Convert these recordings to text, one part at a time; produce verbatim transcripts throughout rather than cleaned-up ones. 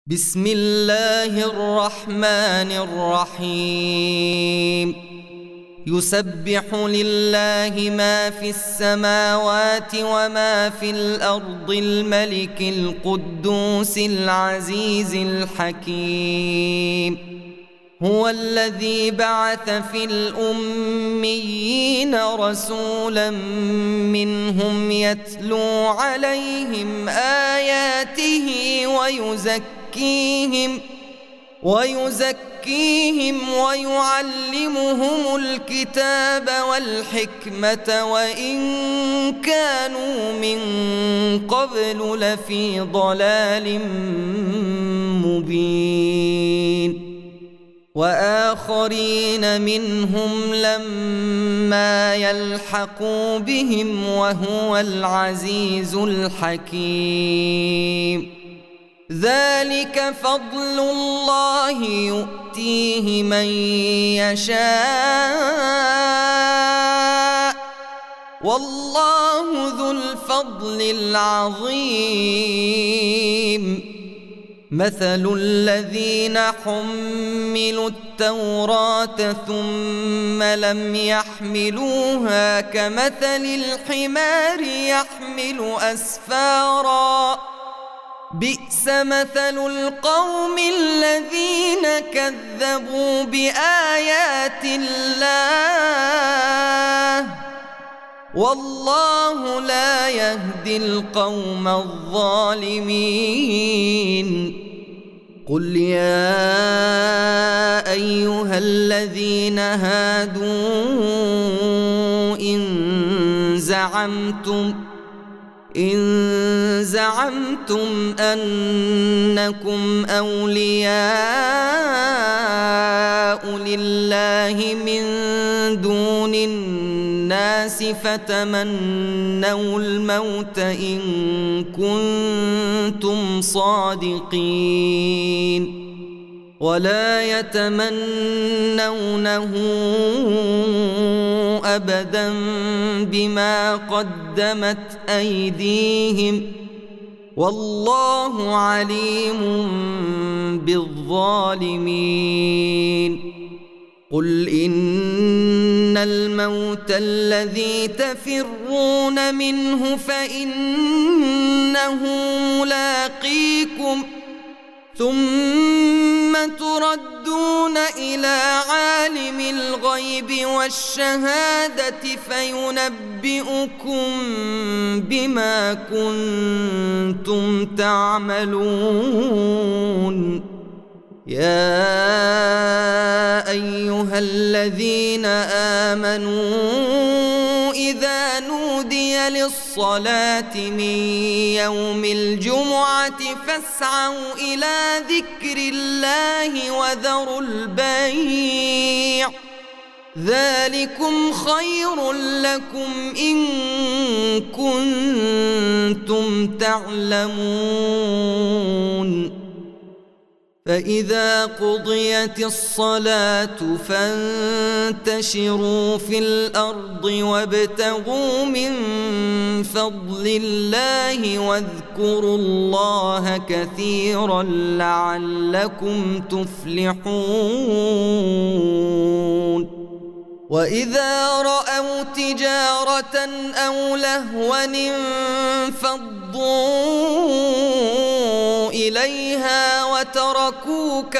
بسم الله الرحمن الرحيم يسبح لله ما في السماوات وما في الأرض الملك القدوس العزيز الحكيم هو الذي بعث في الأميين رسولا منهم يتلو عليهم آياته ويزكيهم ويزكيهم ويعلمهم الكتاب والحكمة وإن كانوا من قبل لفي ضلال مبين وآخرين منهم لما يلحقوا بهم وهو العزيز الحكيم ذلك فضل الله يؤتيه من يشاء والله ذو الفضل العظيم مثل الذين حملوا التوراة ثم لم يحملوها كمثل الحمار يحمل أسفاراً بئس مثل القوم الذين كذبوا بآيات الله والله لا يهدي القوم الظالمين قل يا أيها الذين هادوا إن زعمتم إن زعمتم أنكم أولياء لله من دون الناس فتمنوا الموت إن كنتم صادقين ولا يتمنونه أبداً بما قدمت أيديهم والله عليم بالظالمين قل إن الموت الذي تفرون منه فإنه ملاقيكم ثم تردون إلى عالم الغيب والشهادة فينبئكم بما كنتم تعملون يا أيها الذين آمنوا إذا نودي للصلاة من يوم الجمعة فاسعوا إلى ذكر الله وذروا البيع ذلكم خير لكم إن كنتم تعلمون فإذا قضيت الصلاة فانتشروا في الأرض وابتغوا من فضل الله واذكروا الله كثيرا لعلكم تفلحون وإذا رأوا تجارة أو لهوا انفضوا إليها وتركوك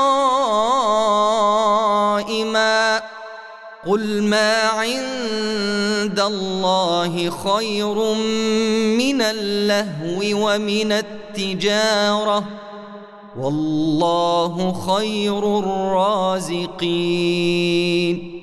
قائما قل ما عند الله خير من اللهو ومن التجارة والله خير الرازقين